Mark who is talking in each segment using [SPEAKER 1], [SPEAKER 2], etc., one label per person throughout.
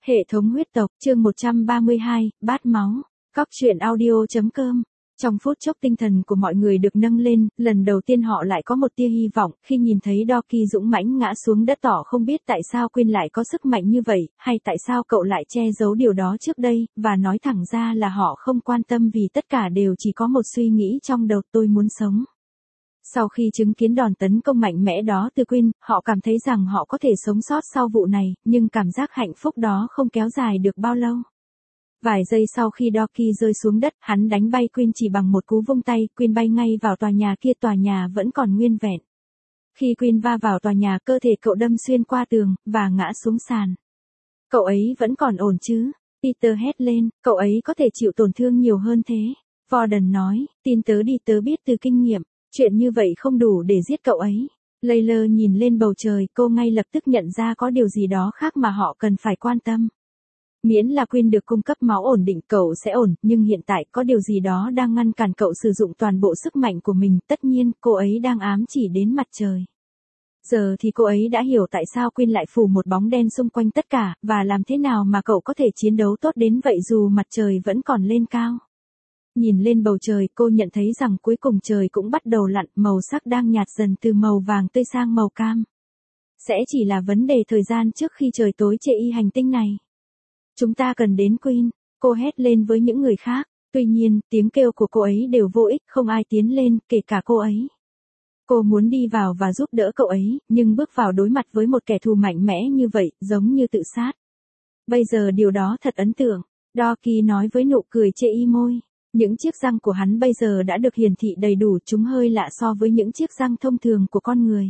[SPEAKER 1] Hệ thống huyết tộc, chương 132, bát máu. Cóc truyện audio.com. Trong phút chốc tinh thần của mọi người được nâng lên, lần đầu tiên họ lại có một tia hy vọng, khi nhìn thấy Doki dũng mãnh ngã xuống đất tỏ không biết tại sao Quyên lại có sức mạnh như vậy, hay tại sao cậu lại che giấu điều đó trước đây, và nói thẳng ra là họ không quan tâm vì tất cả đều chỉ có một suy nghĩ trong đầu: tôi muốn sống. Sau khi chứng kiến đòn tấn công mạnh mẽ đó từ Quyên, họ cảm thấy rằng họ có thể sống sót sau vụ này, nhưng cảm giác hạnh phúc đó không kéo dài được bao lâu. Vài giây sau khi Doki rơi xuống đất, hắn đánh bay Quyên chỉ bằng một cú vung tay, Quyên bay ngay vào tòa nhà kia, tòa nhà vẫn còn nguyên vẹn. Khi Quyên va vào tòa nhà, cơ thể cậu đâm xuyên qua tường, và ngã xuống sàn. Cậu ấy vẫn còn ổn chứ? Peter hét lên, cậu ấy có thể chịu tổn thương nhiều hơn thế. Warden nói, tin tớ đi, tớ biết từ kinh nghiệm. Chuyện như vậy không đủ để giết cậu ấy. Layla nhìn lên bầu trời, cô ngay lập tức nhận ra có điều gì đó khác mà họ cần phải quan tâm. Miễn là Quyên được cung cấp máu ổn định cậu sẽ ổn, nhưng hiện tại có điều gì đó đang ngăn cản cậu sử dụng toàn bộ sức mạnh của mình, tất nhiên cô ấy đang ám chỉ đến mặt trời. Giờ thì cô ấy đã hiểu tại sao Quyên lại phủ một bóng đen xung quanh tất cả, và làm thế nào mà cậu có thể chiến đấu tốt đến vậy dù mặt trời vẫn còn lên cao. Nhìn lên bầu trời, cô nhận thấy rằng cuối cùng trời cũng bắt đầu lặn, màu sắc đang nhạt dần từ màu vàng tươi sang màu cam. Sẽ chỉ là vấn đề thời gian trước khi trời tối chê y hành tinh này. Chúng ta cần đến Quyên, cô hét lên với những người khác. Tuy nhiên, tiếng kêu của cô ấy đều vô ích, không ai tiến lên, kể cả cô ấy. Cô muốn đi vào và giúp đỡ cậu ấy, nhưng bước vào đối mặt với một kẻ thù mạnh mẽ như vậy, giống như tự sát. Bây giờ điều đó thật ấn tượng, Doki nói với nụ cười chê y môi. Những chiếc răng của hắn bây giờ đã được hiển thị đầy đủ, chúng hơi lạ so với những chiếc răng thông thường của con người.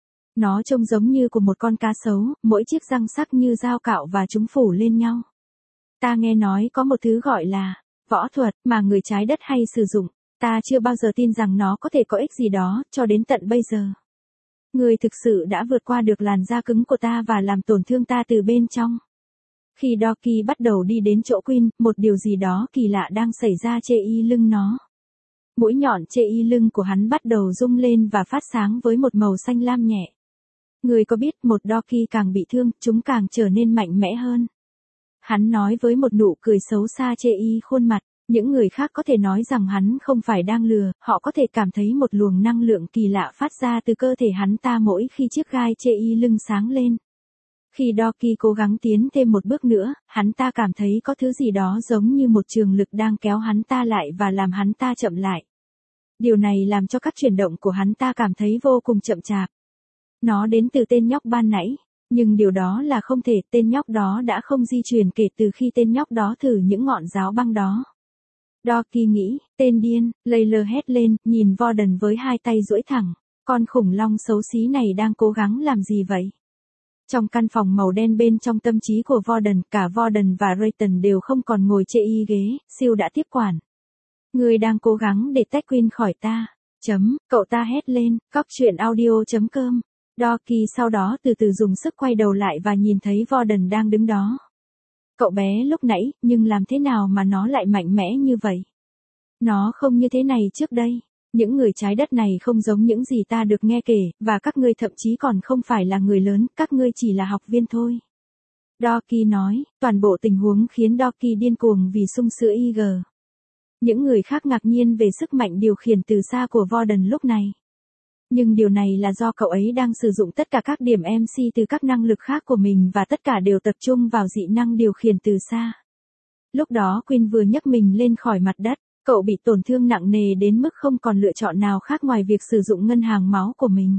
[SPEAKER 1] Nó trông giống như của một con cá sấu, mỗi chiếc răng sắc như dao cạo và chúng phủ lên nhau. Ta nghe nói có một thứ gọi là võ thuật mà người trái đất hay sử dụng. Ta chưa bao giờ tin rằng nó có thể có ích gì đó, cho đến tận bây giờ. Người thực sự đã vượt qua được làn da cứng của ta và làm tổn thương ta từ bên trong. Khi Doki bắt đầu đi đến chỗ Quyên, một điều gì đó kỳ lạ đang xảy ra chê y lưng nó. Mũi nhọn chê y lưng của hắn bắt đầu rung lên và phát sáng với một màu xanh lam nhẹ. Người có biết một Doki càng bị thương, chúng càng trở nên mạnh mẽ hơn. Hắn nói với một nụ cười xấu xa chê y khuôn mặt. Những người khác có thể nói rằng hắn không phải đang lừa, họ có thể cảm thấy một luồng năng lượng kỳ lạ phát ra từ cơ thể hắn ta mỗi khi chiếc gai chê y lưng sáng lên. Khi Doki cố gắng tiến thêm một bước nữa, hắn ta cảm thấy có thứ gì đó giống như một trường lực đang kéo hắn ta lại và làm hắn ta chậm lại. Điều này làm cho các chuyển động của hắn ta cảm thấy vô cùng chậm chạp. Nó đến từ tên nhóc ban nãy, nhưng điều đó là không thể, tên nhóc đó đã không di chuyển kể từ khi tên nhóc đó thử những ngọn giáo băng đó. Doki nghĩ, tên điên, Layla hét lên, nhìn Warden với hai tay duỗi thẳng. Con khủng long xấu xí này đang cố gắng làm gì vậy? Trong căn phòng màu đen bên trong tâm trí của Warden, cả Warden và Rayton đều không còn ngồi chê y ghế, Siêu đã tiếp quản. Người đang cố gắng để tách Quyên khỏi ta. Cậu ta hét lên, cóc truyện audio.com. Doki sau đó từ từ dùng sức quay đầu lại và nhìn thấy Warden đang đứng đó. Cậu bé lúc nãy, nhưng làm thế nào mà nó lại mạnh mẽ như vậy? Nó không như thế này trước đây. Những người trái đất này không giống những gì ta được nghe kể, và các ngươi thậm chí còn không phải là người lớn, các ngươi chỉ là học viên thôi. Doki nói, toàn bộ tình huống khiến Doki điên cuồng vì sung sữa IG. Những người khác ngạc nhiên về sức mạnh điều khiển từ xa của Warden lúc này. Nhưng điều này là do cậu ấy đang sử dụng tất cả các điểm MC từ các năng lực khác của mình và tất cả đều tập trung vào dị năng điều khiển từ xa. Lúc đó Quyên vừa nhấc mình lên khỏi mặt đất, cậu bị tổn thương nặng nề đến mức không còn lựa chọn nào khác ngoài việc sử dụng ngân hàng máu của mình.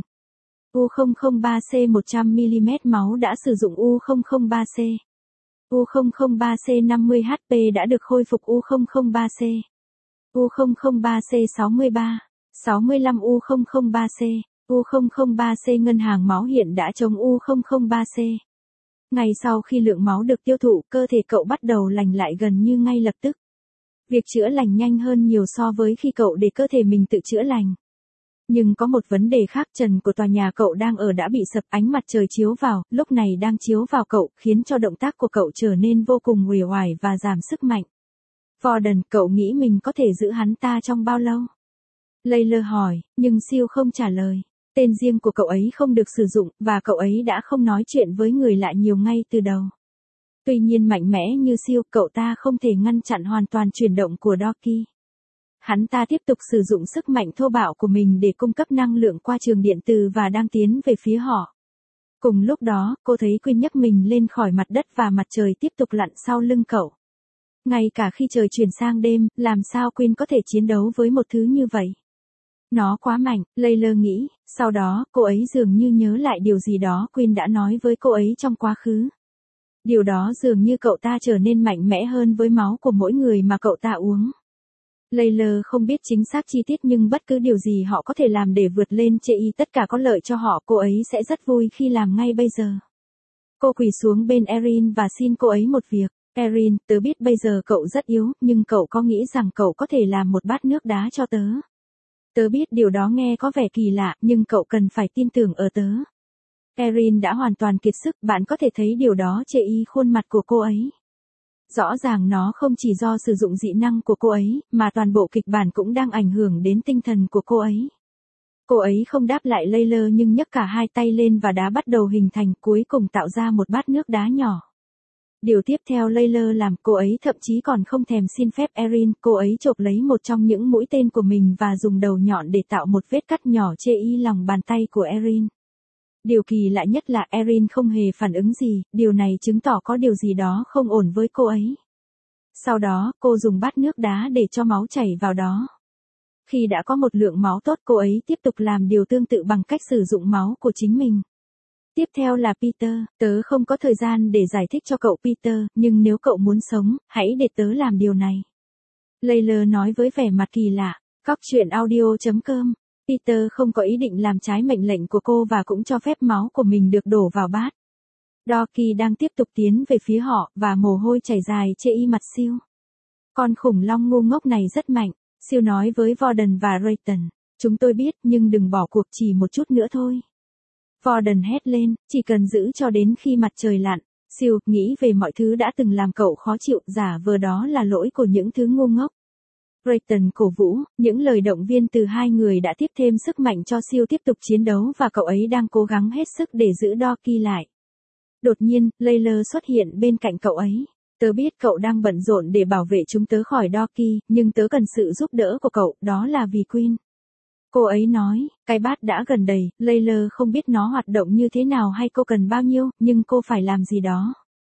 [SPEAKER 1] U003C 100mm máu đã sử dụng U003C. U003C 50 HP đã được khôi phục U003C. U003C 63. 65 U003C, U003C ngân hàng máu hiện đã chống U003C. Ngay sau khi lượng máu được tiêu thụ, cơ thể cậu bắt đầu lành lại gần như ngay lập tức. Việc chữa lành nhanh hơn nhiều so với khi cậu để cơ thể mình tự chữa lành. Nhưng có một vấn đề khác, trần của tòa nhà cậu đang ở đã bị sập, ánh mặt trời chiếu vào, lúc này đang chiếu vào cậu, khiến cho động tác của cậu trở nên vô cùng uể oải và giảm sức mạnh. Warden, cậu nghĩ mình có thể giữ hắn ta trong bao lâu? Layla hỏi, nhưng Siêu không trả lời. Tên riêng của cậu ấy không được sử dụng, và cậu ấy đã không nói chuyện với người lạ nhiều ngay từ đầu. Tuy nhiên mạnh mẽ như siêu, cậu ta không thể ngăn chặn hoàn toàn chuyển động của Doki. Hắn ta tiếp tục sử dụng sức mạnh thô bạo của mình để cung cấp năng lượng qua trường điện từ và đang tiến về phía họ. Cùng lúc đó, cô thấy Queen nhấc mình lên khỏi mặt đất và mặt trời tiếp tục lặn sau lưng cậu. Ngay cả khi trời chuyển sang đêm, làm sao Queen có thể chiến đấu với một thứ như vậy? Nó quá mạnh, Layla nghĩ, sau đó, cô ấy dường như nhớ lại điều gì đó Queen đã nói với cô ấy trong quá khứ. Điều đó dường như cậu ta trở nên mạnh mẽ hơn với máu của mỗi người mà cậu ta uống. Layla không biết chính xác chi tiết nhưng bất cứ điều gì họ có thể làm để vượt lên chê y tất cả có lợi cho họ, cô ấy sẽ rất vui khi làm ngay bây giờ. Cô quỳ xuống bên Erin và xin cô ấy một việc. Erin, tớ biết bây giờ cậu rất yếu, nhưng cậu có nghĩ rằng cậu có thể làm một bát nước đá cho tớ? Tớ biết điều đó nghe có vẻ kỳ lạ, nhưng cậu cần phải tin tưởng ở tớ. Erin đã hoàn toàn kiệt sức, bạn có thể thấy điều đó chê y khuôn mặt của cô ấy. Rõ ràng nó không chỉ do sử dụng dị năng của cô ấy, mà toàn bộ kịch bản cũng đang ảnh hưởng đến tinh thần của cô ấy. Cô ấy không đáp lại Layla nhưng nhấc cả hai tay lên và đá bắt đầu hình thành, cuối cùng tạo ra một bát nước đá nhỏ. Điều tiếp theo Layla làm, cô ấy thậm chí còn không thèm xin phép Erin, cô ấy chộp lấy một trong những mũi tên của mình và dùng đầu nhọn để tạo một vết cắt nhỏ chê y lòng bàn tay của Erin. Điều kỳ lạ nhất là Erin không hề phản ứng gì, điều này chứng tỏ có điều gì đó không ổn với cô ấy. Sau đó, cô dùng bát nước đá để cho máu chảy vào đó. Khi đã có một lượng máu tốt, cô ấy tiếp tục làm điều tương tự bằng cách sử dụng máu của chính mình. Tiếp theo là Peter, tớ không có thời gian để giải thích cho cậu Peter, nhưng nếu cậu muốn sống, hãy để tớ làm điều này. Layla nói với vẻ mặt kỳ lạ. Cóc truyện audio.com. Peter không có ý định làm trái mệnh lệnh của cô và cũng cho phép máu của mình được đổ vào bát. Doki đang tiếp tục tiến về phía họ, và mồ hôi chảy dài trên y mặt siêu. Con khủng long ngu ngốc này rất mạnh, siêu nói với Warden và Rayton. Chúng tôi biết, nhưng đừng bỏ cuộc chỉ một chút nữa thôi. Warden hét lên, chỉ cần giữ cho đến khi mặt trời lặn. Siêu, nghĩ về mọi thứ đã từng làm cậu khó chịu, giả vờ đó là lỗi của những thứ ngu ngốc. Rayton cổ vũ, những lời động viên từ hai người đã tiếp thêm sức mạnh cho siêu tiếp tục chiến đấu và cậu ấy đang cố gắng hết sức để giữ Doki lại. Đột nhiên, Layla xuất hiện bên cạnh cậu ấy. Tớ biết cậu đang bận rộn để bảo vệ chúng tớ khỏi Doki, nhưng tớ cần sự giúp đỡ của cậu, đó là vì Queen. Cô ấy nói, cái bát đã gần đầy, Layla không biết nó hoạt động như thế nào hay cô cần bao nhiêu, nhưng cô phải làm gì đó.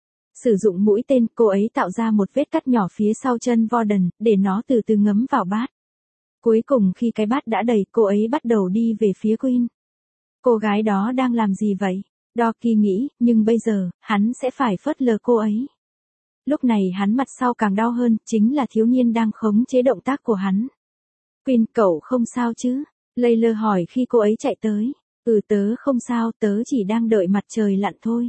[SPEAKER 1] Sử dụng mũi tên, cô ấy tạo ra một vết cắt nhỏ phía sau chân Warden, để nó từ từ ngấm vào bát. Cuối cùng khi cái bát đã đầy, cô ấy bắt đầu đi về phía Queen. Cô gái đó đang làm gì vậy? Doki nghĩ, nhưng bây giờ, hắn sẽ phải phớt lờ cô ấy. Lúc này hắn mặt sau càng đau hơn, chính là thiếu niên đang khống chế động tác của hắn. Queen, cậu không sao chứ? Layla hỏi khi cô ấy chạy tới. Tớ không sao, tớ chỉ đang đợi mặt trời lặn thôi.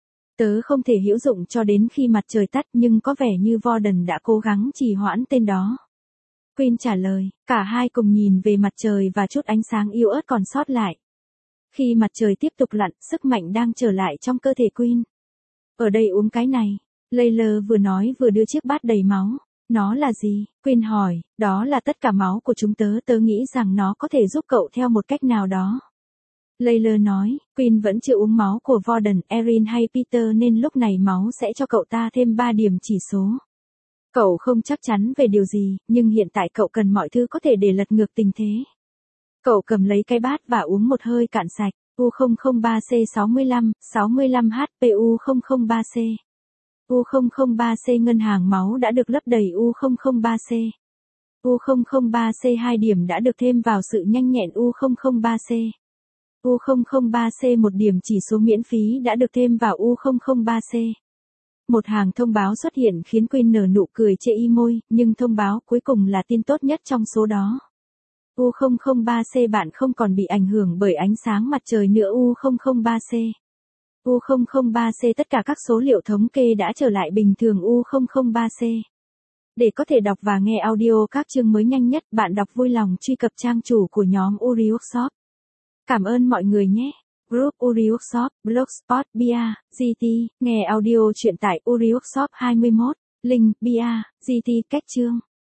[SPEAKER 1] Tớ không thể hữu dụng cho đến khi mặt trời tắt, nhưng có vẻ như Warden đã cố gắng trì hoãn tên đó. Queen trả lời, cả hai cùng nhìn về mặt trời và chút ánh sáng yếu ớt còn sót lại. Khi mặt trời tiếp tục lặn, sức mạnh đang trở lại trong cơ thể Queen. Ở đây uống cái này. Layla vừa nói vừa đưa chiếc bát đầy máu. Nó là gì? Queen hỏi, đó là tất cả máu của chúng tớ, tớ nghĩ rằng nó có thể giúp cậu theo một cách nào đó. Layla nói, Queen vẫn chưa uống máu của Warden, Erin hay Peter nên lúc này máu sẽ cho cậu ta thêm 3 điểm chỉ số. Cậu không chắc chắn về điều gì, nhưng hiện tại cậu cần mọi thứ có thể để lật ngược tình thế. Cậu cầm lấy cái bát và uống một hơi cạn sạch. U003C 65 HP U003C. U003C ngân hàng máu đã được lấp đầy U003C. U003C 2 điểm đã được thêm vào sự nhanh nhẹn U003C. U003C 1 điểm chỉ số miễn phí đã được thêm vào U003C. Một hàng thông báo xuất hiện khiến Queen nở nụ cười chê y môi, nhưng thông báo cuối cùng là tin tốt nhất trong số đó. U003C bạn không còn bị ảnh hưởng bởi ánh sáng mặt trời nữa U003C. U003C tất cả các số liệu thống kê đã trở lại bình thường U003C. Để có thể đọc và nghe audio các chương mới nhanh nhất, bạn đọc vui lòng truy cập trang chủ của nhóm Uri Workshop. Cảm ơn mọi người nhé. Group Uri Workshop, Blogspot, Bia, GT, nghe audio truyện tại Uri Workshop 21, link, Bia, GT, cách chương.